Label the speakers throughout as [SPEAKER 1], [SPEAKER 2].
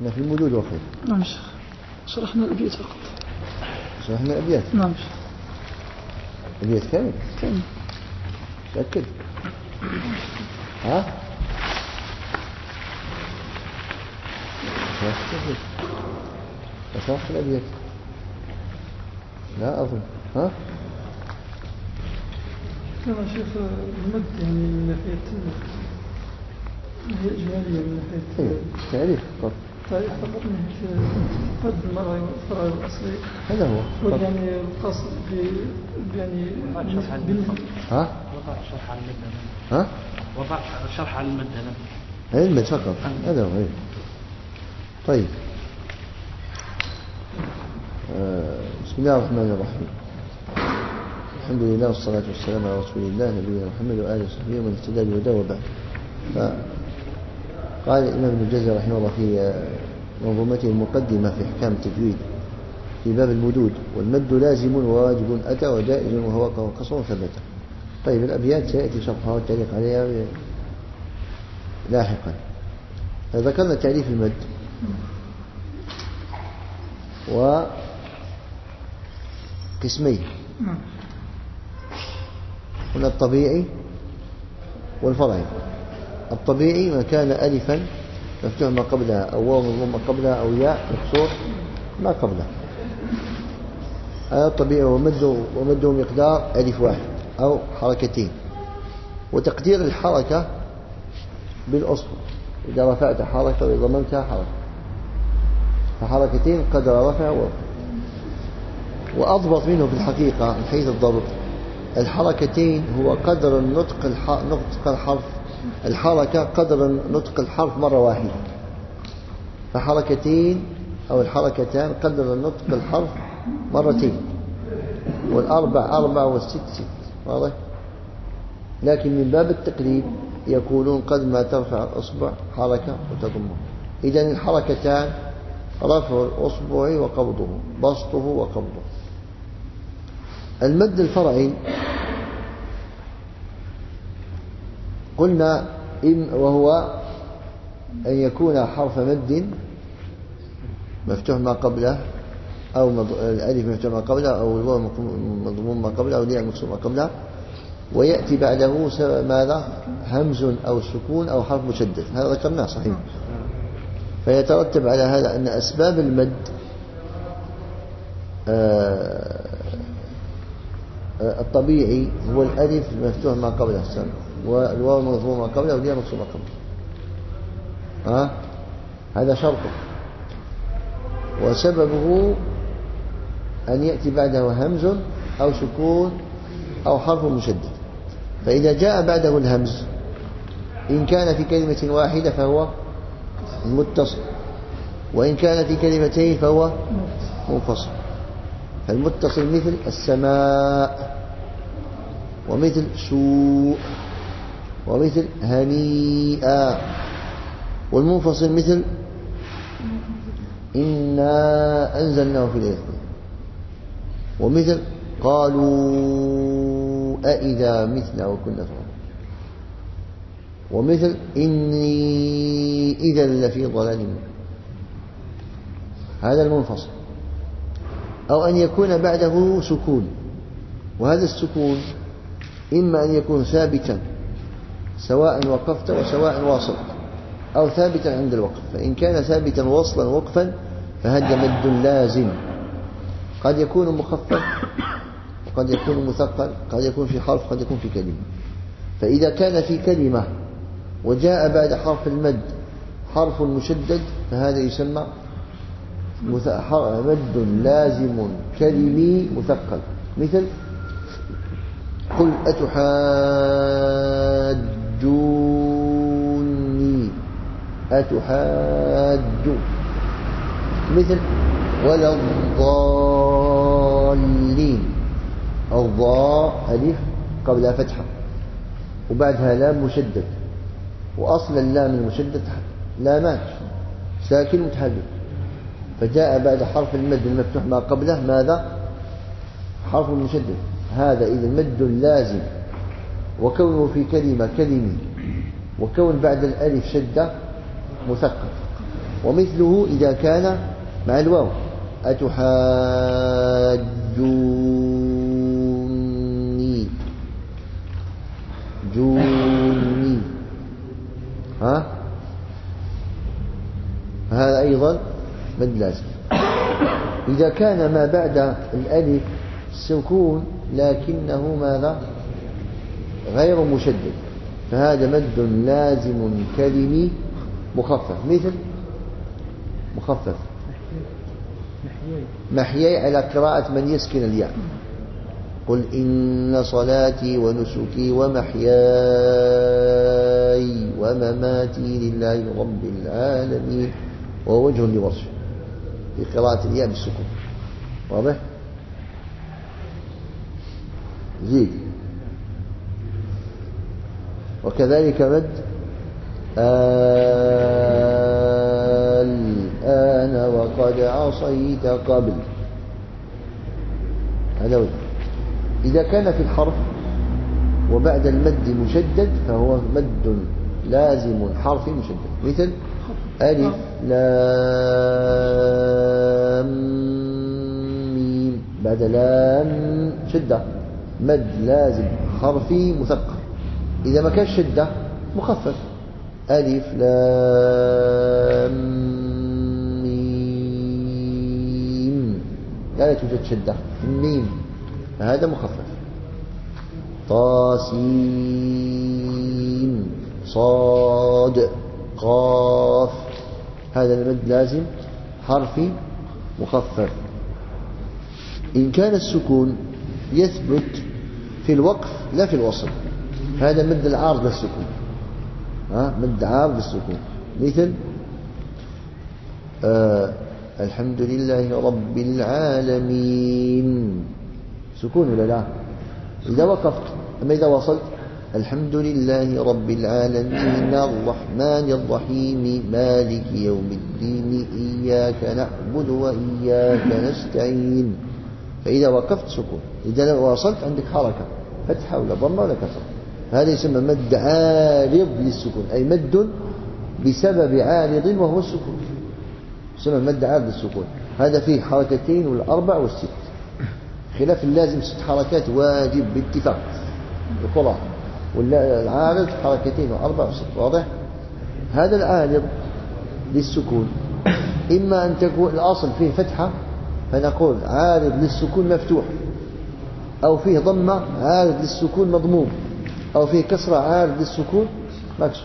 [SPEAKER 1] احنا في المدود وخير.
[SPEAKER 2] نعم شيخ، شرحنا الأبيات فقط.
[SPEAKER 1] شرحنا الأبيات؟
[SPEAKER 2] نعم شيخ.
[SPEAKER 1] الأبيات كامل؟
[SPEAKER 2] كامل.
[SPEAKER 1] تأكد؟ ها؟ شرحت الأبيات؟ لا أظن. ها؟
[SPEAKER 2] كما شيخ المد يعني من ناحية إجمالية من ناحية
[SPEAKER 1] تعريف فقط.
[SPEAKER 2] تعريف فقط من ناحية مد الفرع الأصلي.
[SPEAKER 1] هذا هو.
[SPEAKER 2] يعني القصد يعني
[SPEAKER 1] ها؟
[SPEAKER 3] وضع شرح على المد.
[SPEAKER 1] ها؟
[SPEAKER 3] وضع شرح على المد
[SPEAKER 1] هذا المد فقط. هذا هو. طيب. بسم الله الرحمن الرحيم. الحمد لله والصلاة والسلام على رسول الله نبينا محمد وآله وصحبه ومن اهتدى بهداه وبعد. قال الإمام ابن الجوزي رحمه الله في منظومته المقدمة في أحكام التجويد في باب المدود: والمد لازم وواجب أتى وجائز وهو قصر ثبت. طيب الأبيات سيأتي شرحها والتعليق عليها لاحقا. ذكرنا تعريف المد وقسمين: هنا الطبيعي والفرعي. الطبيعي ما كان ألفا مفتوح ما قبلها أو واو مضموم ما قبلها أو ياء مكسور ما قبلها. هذا الطبيعي ومده مقدار ألف واحد أو حركتين، وتقدير الحركة بالأصبع إذا رفعت حركة وإذا ضممتها حركة، فحركتين قدر رفع ورفع. وأضبط منه في الحقيقة من حيث الضبط الحركتين هو قدر نطق الحرف، الحركة قدر نطق الحرف مرة واحدة، فحركتين أو الحركتان قدر نطق الحرف مرتين، والأربع أربع والست ست. واضح؟ لكن من باب التقريب يقولون قد ما ترفع الأصبع حركة وتضمه. إذن الحركتان رفع الأصبع وقبضه، بسطه وقبضه. المد الفرعي قلنا وهو أن يكون حرف مد مفتوح ما قبله أو الألف مفتوح ما قبله أو الواو مضموم ما قبله أو الياء مكسور ما قبله، ويأتي بعده ماذا؟ همز أو سكون أو حرف مشدد. هذا ذكرناه صحيح. فيترتب على هذا أن أسباب المد الطبيعي هو الألف مفتوح ما قبله والواو مضموم ما قبله والياء مكسور ما قبله. هذا شرطه. وسببه أن يأتي بعده همز أو سكون أو حرف مشدد. فإذا جاء بعده الهمز إن كان في كلمة واحدة فهو متصل، وإن كان في كلمتين فهو منفصل. فالمتصل مثل السماء ومثل سوء ومثل هنيئا، والمنفصل مثل إنا أنزلناه في ليلة، ومثل قالوا أئذا متنا وكنا ترابا، ومثل إني إذا لفي ضلال مبين. هذا المنفصل. أو أن يكون بعده سكون، وهذا السكون إما أن يكون ثابتا سواء وقفت وسواء واصل، أو ثابتا عند الوقف. فإن كان ثابتا وصلا وقفا فهذا مد لازم، قد يكون مخفف وقد يكون مثقل، قد يكون في حرف قد يكون في كلمة. فإذا كان في كلمة وجاء بعد حرف المد حرف مشدد فهذا يسمى مد لازم كلمي مثقل. مثل قل أتحاجوني أتحاجون. مثل ولا الضالين، الضاء ألف قبلها فتحة وبعدها لام مشدد، وأصل اللام المشدد لامات ساكن متحرك، فجاء بعد حرف المد المفتوح ما قبله ماذا؟ حرف مشدد. هذا إذا مد لازم، وكونه في كلمة كلمي، وكون بعد الألف شدة مثقل. ومثله إذا كان مع الواو أتحاجوني جوني هذا أيضا مد لازم. إذا كان ما بعد الألف سكون لكنه ماذا غير مشدد فهذا مد لازم كلمي مخفف. مثل مخفف محياي على قراءة من يسكن الياء. قل إن صلاتي ونسكي ومحياي ومماتي لله رب العالمين ووجه لوصف في قراءة الياء بالسكون. واضح؟ زيد. وكذلك مد الآن وقد عصيت قبل. هذا وجه. إذا كان في الحرف وبعد المد مشدد فهو مد لازم حرفي مشدد. مثل ألف لام ميم بعد لام شدة مد لازم حرفي مثقل. إذا ما كان شدة مخفف ألف لام ميم لا توجد شدة في الميم فهذا مخفف. طاسين صاد قاف هذا المد لازم حرفي مخفف. إن كان السكون يثبت في الوقف لا في الوصل هذا مد العارض للسكون. مد عارض للسكون. مثل الحمد لله رب العالمين سكون ولا لا؟ إذا وقفت. أما إذا وصلت الحمد لله رب العالمين الرحمن الرحيم مالك يوم الدين إياك نعبد وإياك نستعين فإذا وقفت سكون. إذا وصلت عندك حركة فتحة ولا ضمة ولا كسرة هذا يسمى مد عارض للسكون أي مد بسبب عارض وهو السكون يسمى مد عارض للسكون. هذا فيه حركتين والأربع والست خلاف اللازم 6 حركات واجب باتفاق القراء والعارض حركتين وأربع وست. واضح؟ هذا العارض للسكون إما أن تكون الأصل فيه فتحة فنقول عارض للسكون مفتوح أو فيه ضمة عارض للسكون مضموم أو فيه كسرة عارض للسكون مكسور.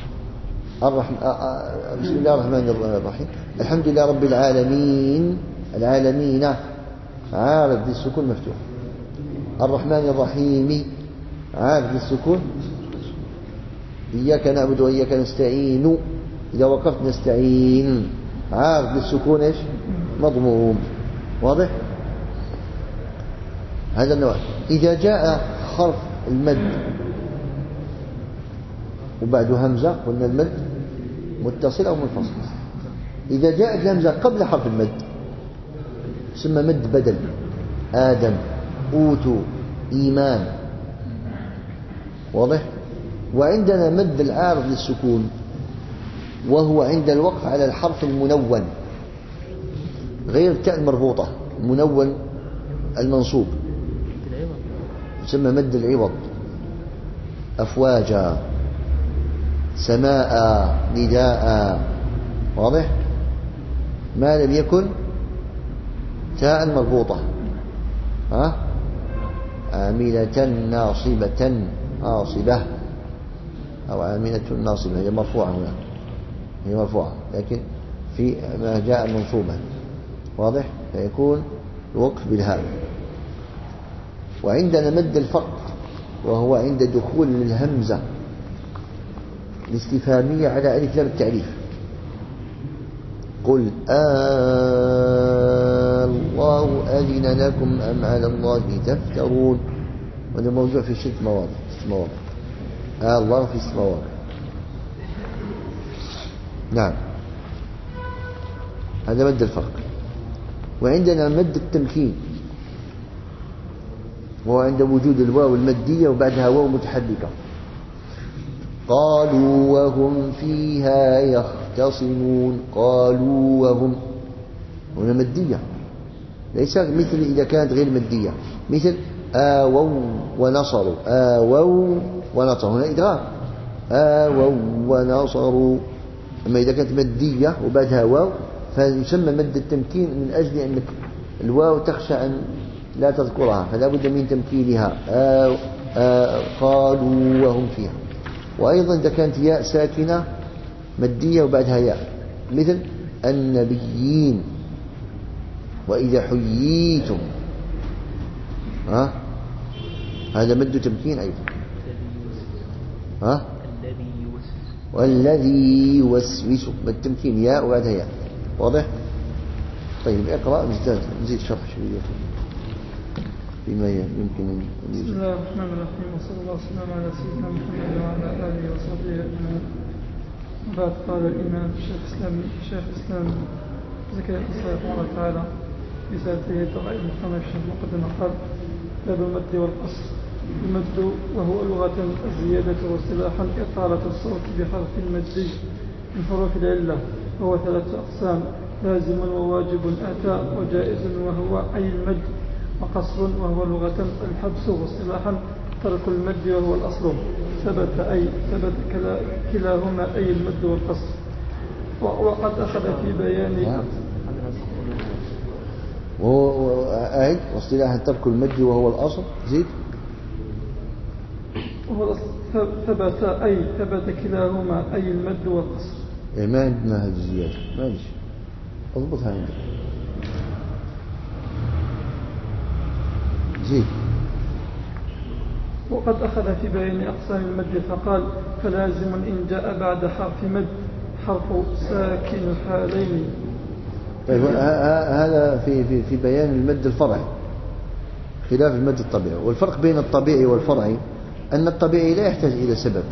[SPEAKER 1] بسم الله الرحمن الرحيم الحمد لله رب العالمين العالمين عارض للسكون مفتوح. الرحمن الرحيم عارض للسكون. إياك نعبد وإياك نستعين إذا وقفت نستعين عارض للسكون إيش مضموم. واضح؟ هذا النوع. إذا جاء حرف المد وبعده همزة قلنا المد متصل أو منفصل. إذا جاءت الهمزة قبل حرف المد يسمى مد بدل. آدم أوتوا إيمان. واضح؟ وعندنا مد العارض للسكون وهو عند الوقف على الحرف المنون غير التاء المربوطة المنون المنصوب يسمى مد العوض. أفواجا سماء نداء. واضح؟ ما لم يكن تاء مربوطة عاملة ناصبة عاصبة أو عاملة ناصبة هي مرفوعة هنا هي مرفوعة لكن في ما جاء منصوبا. واضح؟ فيكون الوقف بالهاء. وعندنا مد الفرق وهو عند دخول الهمزة الاستفهامية على ألف لام التعريف. قل الله أذن لكم أم على الله تفترون. وهذا موضوع في 6 مواضع. الله في 6 مواضع. نعم هذا مد الفرق. وعندنا مد التمكين وهو عند وجود الواو المادية وبعدها واو متحركة. قالوا وهم فيها يختصمون قالوا وهم. هنا مدية، ليس مثل إذا كانت غير مدية، مثل آووا ونصروا، آووا ونصروا، هنا إدغام، آووا ونصروا. أما إذا كانت مدية وبعدها واو فيسمى مد التمكين من أجل أنك الواو تخشى أن لا تذكرها، فلا بد من تمكينها. قالوا وهم فيها. وأيضا إذا كانت ياء ساكنة مدية وبعدها ياء، مثل النبيين، وإذا حييتم، هذا مد تمكين أيضا. والذي يوسوس بالتمكين ياء وبعدها ياء. واضح؟ طيب اقرأ نزيد شرح شوية بما يمكن أن يوجد.
[SPEAKER 2] بسم الله الرحمن الرحيم، وصلى الله وسلم على سيدنا محمد وعلى آله وصحبه أجمعين. بعد قال الإمام الشيخ الإسلام زكريا رحمه الله تعالى في رسالته طبع المحكمة الشيخ مقدمة قال: باب المد والقصر. المد وهو لغة الزيادة واصطلاحا إطالة الصوت بحرف المد من حروف العلة، وهو 3 أقسام: لازم وواجب أتى وجائز وهو أي المد، وقصر وهو لغة الحبس، واصطلاحا ترك المد وهو الأصل. ثبت كلاهما أي المد والقصر. وقد أخذ في بيان
[SPEAKER 1] أي واصطلاحا ترك المد وهو الأصل. زيد.
[SPEAKER 2] وهو ثبت كلاهما أي المد والقصر.
[SPEAKER 1] ما عندنا هذه الزيادة، معلش اضبطها عندك. زيد.
[SPEAKER 2] وقد أخذ في بيان أقسام المد فقال: فلازم إن جاء بعد حرف مد حرف ساكن حالين.
[SPEAKER 1] طيب هذا في بيان المد الفرعي خلاف المد الطبيعي. والفرق بين الطبيعي والفرعي أن الطبيعي لا يحتاج إلى سبب.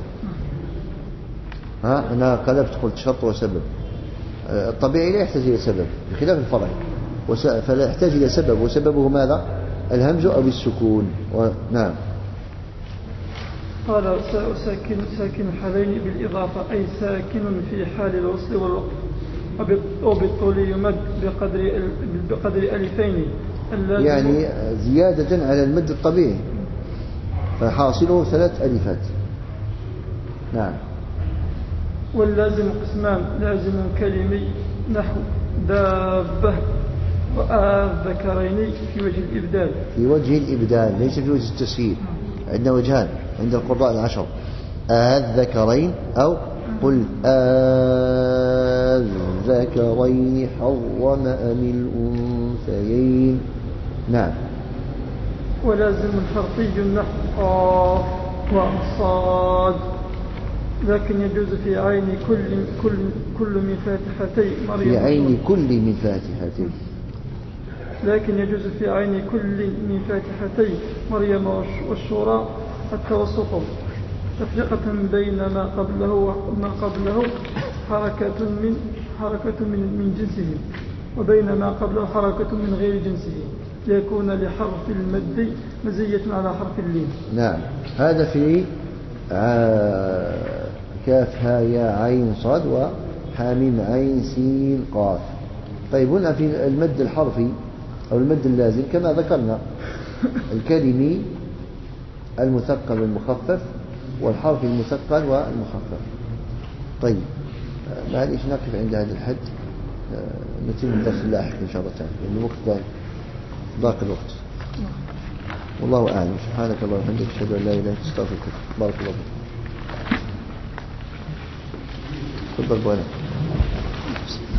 [SPEAKER 1] أنا قلبت قلت شرط وسبب. الطبيعي لا يحتاج إلى سبب بخلاف الفرعي، فلا يحتاج إلى سبب، وسببه ماذا؟ الهمز أو السكون. نعم.
[SPEAKER 2] قال: ساكن حالين بالإضافة، أي ساكن في حال الوصل والوقف، وبالطول يمد بقدر ألفين،
[SPEAKER 1] يعني زيادة على المد الطبيعي، فحاصله 3 ألفات. نعم.
[SPEAKER 2] واللازم قسمان: لازم كلمي نحو دابة وذكرين في وجه الإبدال. في وجه الإبدال
[SPEAKER 1] ليس في وجه التسهيل. عندنا وجهان عند القراء 10: الذكرين أو قل الذكرين حرم أم الأنثيين. نعم.
[SPEAKER 2] ولازم حرفي نحو قاف وصاد، لكن يجوز في عين كل من فاتحتي مريم.
[SPEAKER 1] في عين كل من فاتحتي.
[SPEAKER 2] لكن يجوز في عين كل من فاتحتي مريم والشورى التوسط، تفرقة بين ما قبله وما قبله حركة من جنسه، وبين ما قبله حركة من غير جنسه، ليكون لحرف المد مزية على حرف اللين.
[SPEAKER 1] نعم. هذا في كاف ها يا عين صاد وحاميم عين سين قاف. طيب هنا في المد الحرفي أو المد اللازم كما ذكرنا: الكلمي المثقل والمخفف، والحرف المثقل والمخفف. طيب معليش نقف عند هذا الحد، نتم الدرس اللاحق إن شاء الله تعالى، لأن الوقت ضاق الوقت. والله أعلم. سبحانك اللهم وبحمدك، أشهد أن لا إله إلا أنت، أستغفرك. بارك الله فيك. تفضل بوانا.